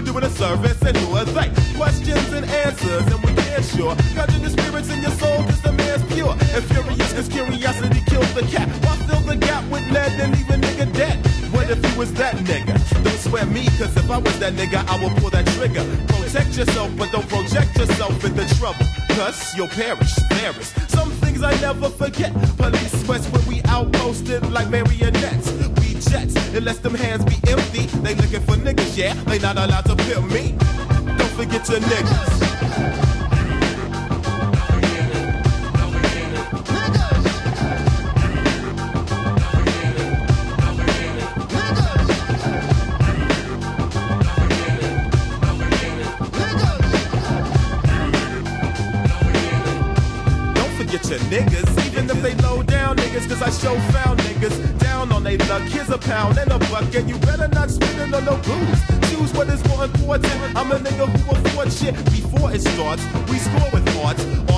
doing a service, and who are they? Questions and answers, and we can't sure. Judging the spirits in your soul, cause the man's pure and furious, cause curiosity kills the cat. Why fill the gap with lead and leave a nigga dead? What if he was that nigga? Don't swear me, cause if I was that nigga, I would pull that trigger. Protect yourself, but don't project yourself into trouble, cause you'll perish. There is some things I never forget. Police quest when we outposted like marionettes. We jets, unless them hands be empty. They looking for niggas, yeah, they not allowed to pimp me. Don't forget your niggas. Get your niggas, even if they low down niggas, cause I show found niggas down on they luck. Here's a pound and a buck, and you better not spend it on no booze. Choose what is more important. I'm a nigga who afford shit before it starts. We score with hearts.